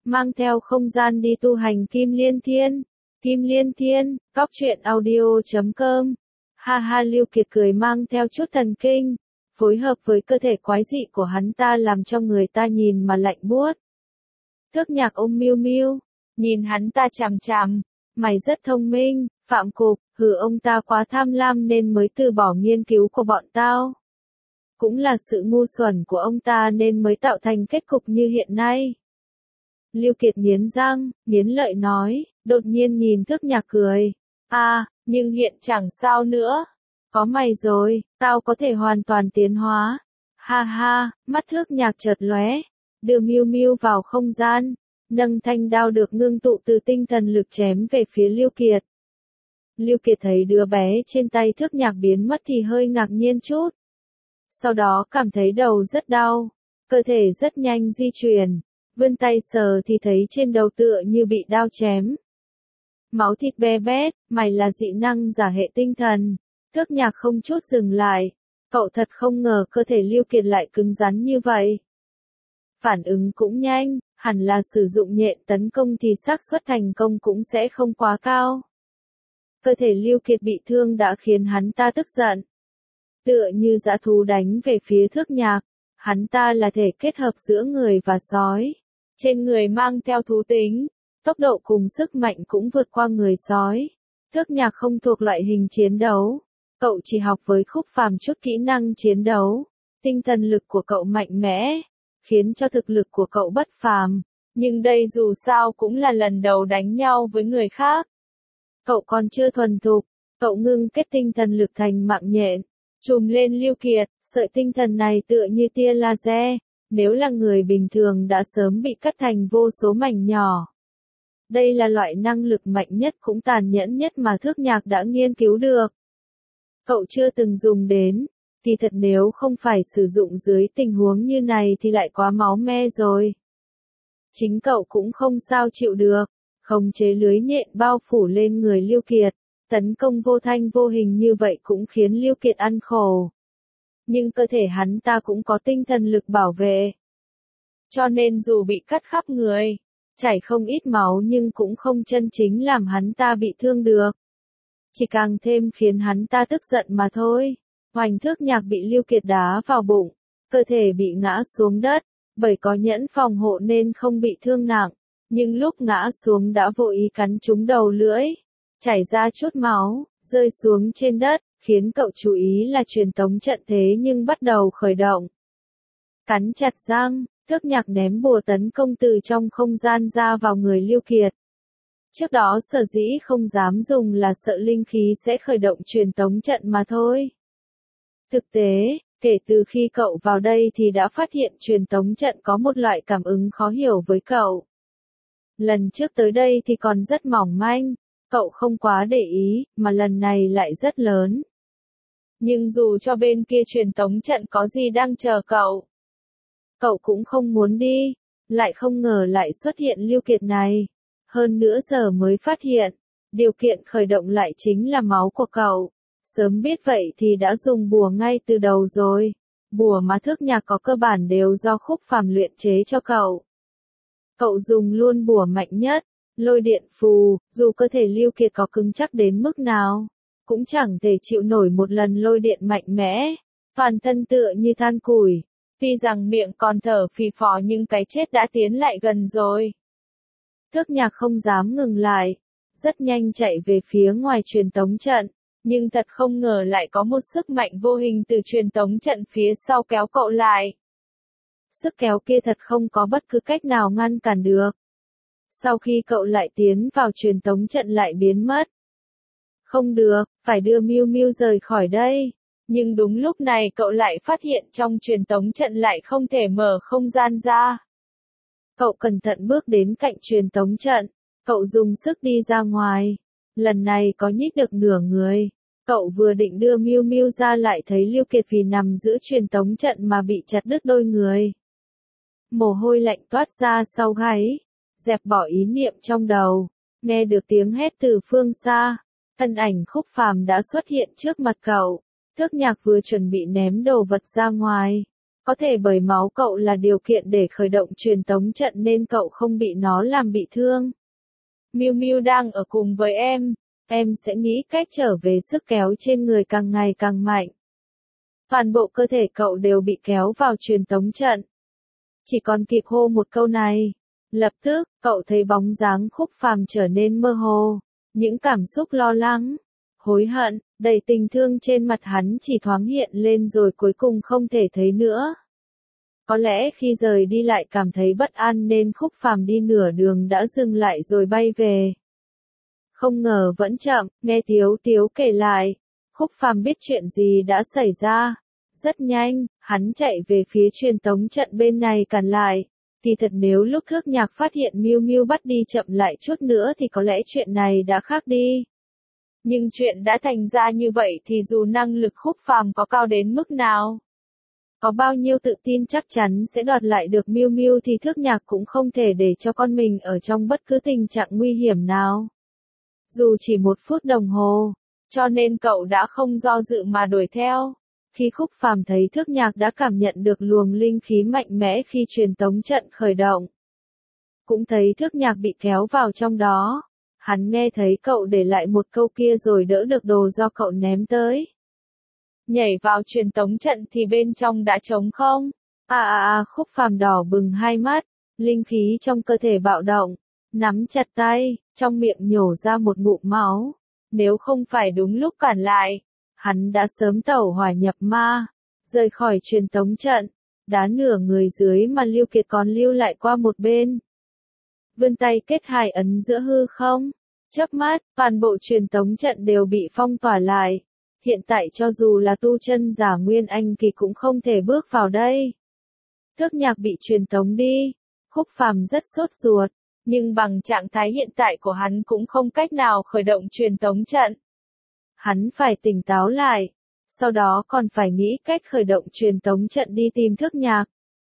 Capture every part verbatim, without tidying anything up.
mang theo không gian đi tu hành Kim Liên Thiên. Kim Liên Thiên, cóc truyện audio chấm com. Ha ha, Lưu Kiệt cười mang theo chút thần kinh, phối hợp với cơ thể quái dị của hắn ta làm cho người ta nhìn mà lạnh buốt. Thước Nhạc ôm Miu Miu, nhìn hắn ta chằm chằm, mày rất thông minh, Phạm Cục, hừ, ông ta quá tham lam nên mới từ bỏ nghiên cứu của bọn tao. Cũng là sự ngu xuẩn của ông ta nên mới tạo thành kết cục như hiện nay. Lưu Kiệt nghiến răng, nghiến lợi nói, đột nhiên nhìn Thước Nhạc cười. À, nhưng hiện chẳng sao nữa. Có mày rồi, tao có thể hoàn toàn tiến hóa. Ha ha, mắt Thước Nhạc chợt lóe, đưa Miu Miu vào không gian, nâng thanh đao được ngưng tụ từ tinh thần lực chém về phía Lưu Kiệt. Lưu Kiệt thấy đứa bé trên tay Thước Nhạc biến mất thì hơi ngạc nhiên chút. Sau đó cảm thấy đầu rất đau, cơ thể rất nhanh di chuyển, vươn tay sờ thì thấy trên đầu tựa như bị đao chém. Máu thịt be bét, mày là dị năng giả hệ tinh thần. Thước Nhạc không chút dừng lại, cậu thật không ngờ cơ thể Lưu Kiệt lại cứng rắn như vậy. Phản ứng cũng nhanh, hẳn là sử dụng nhện tấn công thì xác suất thành công cũng sẽ không quá cao. Cơ thể Lưu Kiệt bị thương đã khiến hắn ta tức giận. Tựa như dã thú đánh về phía Thước Nhạc, hắn ta là thể kết hợp giữa người và sói. Trên người mang theo thú tính, tốc độ cùng sức mạnh cũng vượt qua người sói. Thước Nhạc không thuộc loại hình chiến đấu. Cậu chỉ học với Khúc Phàm chút kỹ năng chiến đấu. Tinh thần lực của cậu mạnh mẽ, khiến cho thực lực của cậu bất phàm. Nhưng đây dù sao cũng là lần đầu đánh nhau với người khác. Cậu còn chưa thuần thục, cậu ngưng kết tinh thần lực thành mạng nhện, trùm lên Lưu Kiệt, sợi tinh thần này tựa như tia laser, nếu là người bình thường đã sớm bị cắt thành vô số mảnh nhỏ. Đây là loại năng lực mạnh nhất cũng tàn nhẫn nhất mà Thước Nhạc đã nghiên cứu được. Cậu chưa từng dùng đến, thì thật nếu không phải sử dụng dưới tình huống như này thì lại quá máu me rồi. Chính cậu cũng không sao chịu được, khống chế lưới nhện bao phủ lên người Lưu Kiệt, tấn công vô thanh vô hình như vậy cũng khiến Lưu Kiệt ăn khổ. Nhưng cơ thể hắn ta cũng có tinh thần lực bảo vệ. Cho nên dù bị cắt khắp người, chảy không ít máu nhưng cũng không chân chính làm hắn ta bị thương được. Chỉ càng thêm khiến hắn ta tức giận mà thôi. Hoành Thước Nhạc bị Lưu Kiệt đá vào bụng, cơ thể bị ngã xuống đất, bởi có nhẫn phòng hộ nên không bị thương nặng, nhưng lúc ngã xuống đã vô ý cắn trúng đầu lưỡi, chảy ra chút máu, rơi xuống trên đất, khiến cậu chú ý là truyền tống trận thế nhưng bắt đầu khởi động. Cắn chặt răng, Thước Nhạc ném bùa tấn công từ trong không gian ra vào người Lưu Kiệt. Trước đó sở dĩ không dám dùng là sợ linh khí sẽ khởi động truyền tống trận mà thôi. Thực tế, kể từ khi cậu vào đây thì đã phát hiện truyền tống trận có một loại cảm ứng khó hiểu với cậu. Lần trước tới đây thì còn rất mỏng manh, cậu không quá để ý, mà lần này lại rất lớn. Nhưng dù cho bên kia truyền tống trận có gì đang chờ cậu, cậu cũng không muốn đi, lại không ngờ lại xuất hiện Lưu Kiệt này. Hơn nữa giờ mới phát hiện, điều kiện khởi động lại chính là máu của cậu. Sớm biết vậy thì đã dùng bùa ngay từ đầu rồi. Bùa mà Thước Nhạc có cơ bản đều do Khúc Phàm luyện chế cho cậu. Cậu dùng luôn bùa mạnh nhất, lôi điện phù, dù cơ thể Lưu Kiệt có cứng chắc đến mức nào, cũng chẳng thể chịu nổi một lần lôi điện mạnh mẽ. Toàn thân tựa như than củi, tuy rằng miệng còn thở phì phò nhưng cái chết đã tiến lại gần rồi. Thước Nhạc không dám ngừng lại, rất nhanh chạy về phía ngoài truyền tống trận, nhưng thật không ngờ lại có một sức mạnh vô hình từ truyền tống trận phía sau kéo cậu lại. Sức kéo kia thật không có bất cứ cách nào ngăn cản được. Sau khi cậu lại tiến vào truyền tống trận lại biến mất. Không được, phải đưa Miu Miu rời khỏi đây. Nhưng đúng lúc này cậu lại phát hiện trong truyền tống trận lại không thể mở không gian ra. Cậu cẩn thận bước đến cạnh truyền tống trận, cậu dùng sức đi ra ngoài. Lần này có nhích được nửa người. Cậu vừa định đưa Miu Miu ra lại thấy Lưu Kiệt vì nằm giữa truyền tống trận mà bị chặt đứt đôi người. Mồ hôi lạnh toát ra sau gáy, dẹp bỏ ý niệm trong đầu, nghe được tiếng hét từ phương xa, thân ảnh Khúc Phàm đã xuất hiện trước mặt cậu. Thước Nhạc vừa chuẩn bị ném đồ vật ra ngoài, Có thể bởi máu cậu là điều kiện để khởi động truyền tống trận nên cậu không bị nó làm bị thương. Miu Miu đang ở cùng với em, em sẽ nghĩ cách trở về sức kéo trên người càng ngày càng mạnh. Toàn bộ cơ thể cậu đều bị kéo vào truyền tống trận. Chỉ còn kịp hô một câu này. Lập tức, cậu thấy bóng dáng Khúc Phàm trở nên mơ hồ. Những cảm xúc lo lắng, hối hận, đầy tình thương trên mặt hắn chỉ thoáng hiện lên rồi cuối cùng không thể thấy nữa. Có lẽ khi rời đi lại cảm thấy bất an nên Khúc Phàm đi nửa đường đã dừng lại rồi bay về. Không ngờ vẫn chậm, nghe Tiếu Tiếu kể lại. Khúc Phàm biết chuyện gì đã xảy ra. Rất nhanh, hắn chạy về phía truyền tống trận bên này cản lại. Kỳ thật nếu lúc Thước Nhạc phát hiện Miu Miu bắt đi chậm lại chút nữa thì có lẽ chuyện này đã khác đi. Nhưng chuyện đã thành ra như vậy thì dù năng lực Khúc Phàm có cao đến mức nào, có bao nhiêu tự tin chắc chắn sẽ đoạt lại được Miu Miu thì Thước Nhạc cũng không thể để cho con mình ở trong bất cứ tình trạng nguy hiểm nào. Dù chỉ một phút đồng hồ, cho nên cậu đã không do dự mà đuổi theo. Khi Khúc Phàm thấy Thước Nhạc đã cảm nhận được luồng linh khí mạnh mẽ khi truyền tống trận khởi động. Cũng thấy Thước Nhạc bị kéo vào trong đó. Hắn nghe thấy cậu để lại một câu kia rồi đỡ được đồ do cậu ném tới. Nhảy vào truyền tống trận thì bên trong đã trống không? À à à, Khúc Phàm đỏ bừng hai mắt, linh khí trong cơ thể bạo động, nắm chặt tay, trong miệng nhổ ra một ngụm máu. Nếu không phải đúng lúc cản lại, hắn đã sớm tẩu hỏa nhập ma, rời khỏi truyền tống trận, đá nửa người dưới mà Lưu Kiệt còn lưu lại qua một bên. Vươn tay kết hai ấn giữa hư không, chớp mắt, toàn bộ truyền tống trận đều bị phong tỏa lại. Hiện tại cho dù là tu chân giả Nguyên Anh kỳ cũng không thể bước vào đây. Thước Nhạc bị truyền tống đi, Khúc Phàm rất sốt ruột, nhưng bằng trạng thái hiện tại của hắn cũng không cách nào khởi động truyền tống trận. Hắn phải tỉnh táo lại, sau đó còn phải nghĩ cách khởi động truyền tống trận đi tìm Thước Nhạc.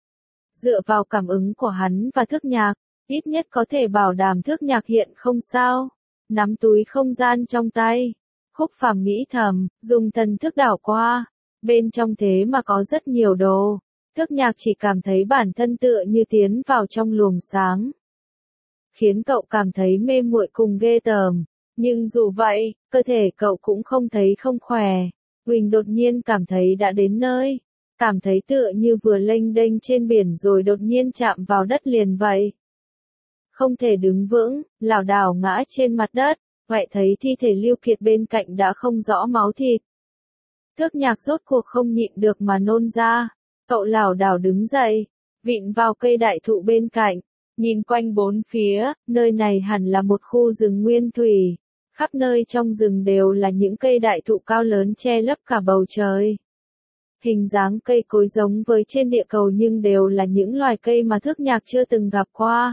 Dựa vào cảm ứng của hắn và Thước Nhạc, ít nhất có thể bảo đảm Thước Nhạc hiện không sao. Nắm túi không gian trong tay, Khúc Phàm nghĩ thầm, dùng thần thức đảo qua, bên trong thế mà có rất nhiều đồ. Thước Nhạc chỉ cảm thấy bản thân tựa như tiến vào trong luồng sáng, khiến cậu cảm thấy mê muội cùng ghê tởm. Nhưng dù vậy, cơ thể cậu cũng không thấy không khỏe. Quỳnh đột nhiên cảm thấy đã đến nơi, cảm thấy tựa như vừa lênh đênh trên biển rồi đột nhiên chạm vào đất liền vậy. Không thể đứng vững, lảo đảo ngã trên mặt đất, ngoại thấy thi thể Lưu Kiệt bên cạnh đã không rõ máu thịt. Thước Nhạc rốt cuộc không nhịn được mà nôn ra, cậu lảo đảo đứng dậy, vịn vào cây đại thụ bên cạnh, nhìn quanh bốn phía, nơi này hẳn là một khu rừng nguyên thủy. Khắp nơi trong rừng đều là những cây đại thụ cao lớn che lấp cả bầu trời. Hình dáng cây cối giống với trên địa cầu nhưng đều là những loài cây mà Thước Nhạc chưa từng gặp qua.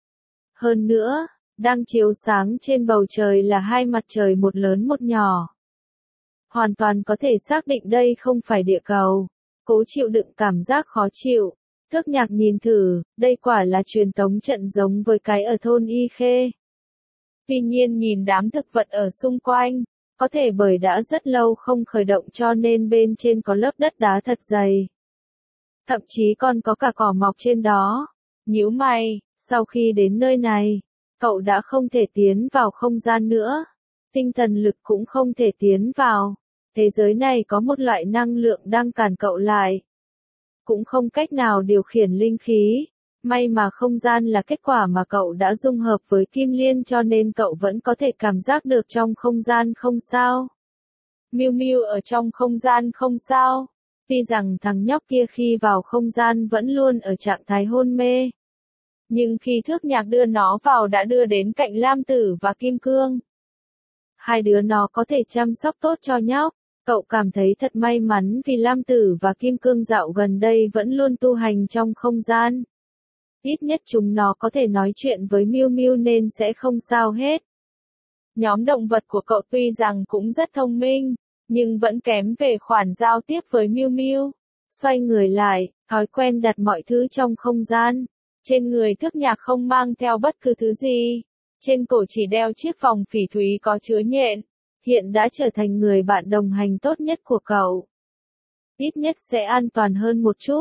Hơn nữa, đang chiếu sáng trên bầu trời là hai mặt trời một lớn một nhỏ. Hoàn toàn có thể xác định đây không phải địa cầu. Cố chịu đựng cảm giác khó chịu. Thước Nhạc nhìn thử, đây quả là truyền tống trận giống với cái ở thôn Y Khê. Tuy nhiên nhìn đám thực vật ở xung quanh, có thể bởi đã rất lâu không khởi động cho nên bên trên có lớp đất đá thật dày. Thậm chí còn có cả cỏ mọc trên đó. Nhíu mày, sau khi đến nơi này, cậu đã không thể tiến vào không gian nữa. Tinh thần lực cũng không thể tiến vào. Thế giới này có một loại năng lượng đang cản cậu lại. Cũng không cách nào điều khiển linh khí. May mà không gian là kết quả mà cậu đã dung hợp với Kim Liên cho nên cậu vẫn có thể cảm giác được trong không gian không sao. Miu Miu ở trong không gian không sao. Tuy rằng thằng nhóc kia khi vào không gian vẫn luôn ở trạng thái hôn mê. Nhưng khi Thước Nhạc đưa nó vào đã đưa đến cạnh Lam Tử và Kim Cương. Hai đứa nó có thể chăm sóc tốt cho nhóc. Cậu cảm thấy thật may mắn vì Lam Tử và Kim Cương dạo gần đây vẫn luôn tu hành trong không gian. Ít nhất chúng nó có thể nói chuyện với Miu Miu nên sẽ không sao hết. Nhóm động vật của cậu tuy rằng cũng rất thông minh, nhưng vẫn kém về khoản giao tiếp với Miu Miu. Xoay người lại, thói quen đặt mọi thứ trong không gian. Trên người Thước Nhạc không mang theo bất cứ thứ gì. Trên cổ chỉ đeo chiếc vòng phỉ thúy có chứa nhện. Hiện đã trở thành người bạn đồng hành tốt nhất của cậu. Ít nhất sẽ an toàn hơn một chút.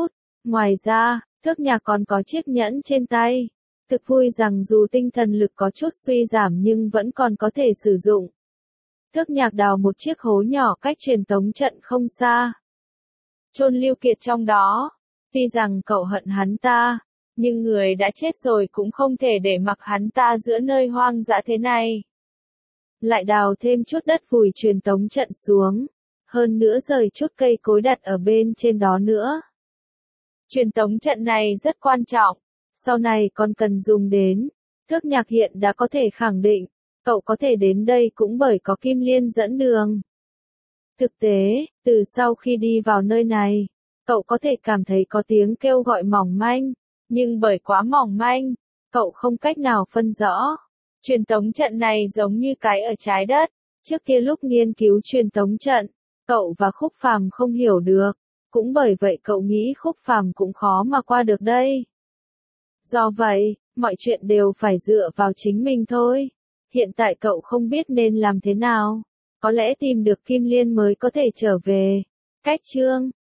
Ngoài ra, Thước Nhạc còn có chiếc nhẫn trên tay. Thực vui rằng dù tinh thần lực có chút suy giảm nhưng vẫn còn có thể sử dụng. Thước Nhạc đào một chiếc hố nhỏ cách truyền tống trận không xa. Chôn Lưu Kiệt trong đó. Tuy rằng cậu hận hắn ta, nhưng người đã chết rồi cũng không thể để mặc hắn ta giữa nơi hoang dã thế này. Lại đào thêm chút đất vùi truyền tống trận xuống. Hơn nữa rời chút cây cối đặt ở bên trên đó nữa. Truyền tống trận này rất quan trọng. Sau này còn cần dùng đến. Thước Nhạc hiện đã có thể khẳng định. Cậu có thể đến đây cũng bởi có Kim Liên dẫn đường. Thực tế, từ sau khi đi vào nơi này, cậu có thể cảm thấy có tiếng kêu gọi mỏng manh. Nhưng bởi quá mỏng manh, cậu không cách nào phân rõ. Truyền tống trận này giống như cái ở trái đất. Trước kia lúc nghiên cứu truyền tống trận, cậu và Khúc Phàm không hiểu được. Cũng bởi vậy cậu nghĩ Khúc Phàm cũng khó mà qua được đây. Do vậy, mọi chuyện đều phải dựa vào chính mình thôi. Hiện tại cậu không biết nên làm thế nào. Có lẽ tìm được Kim Liên mới có thể trở về. Cách chương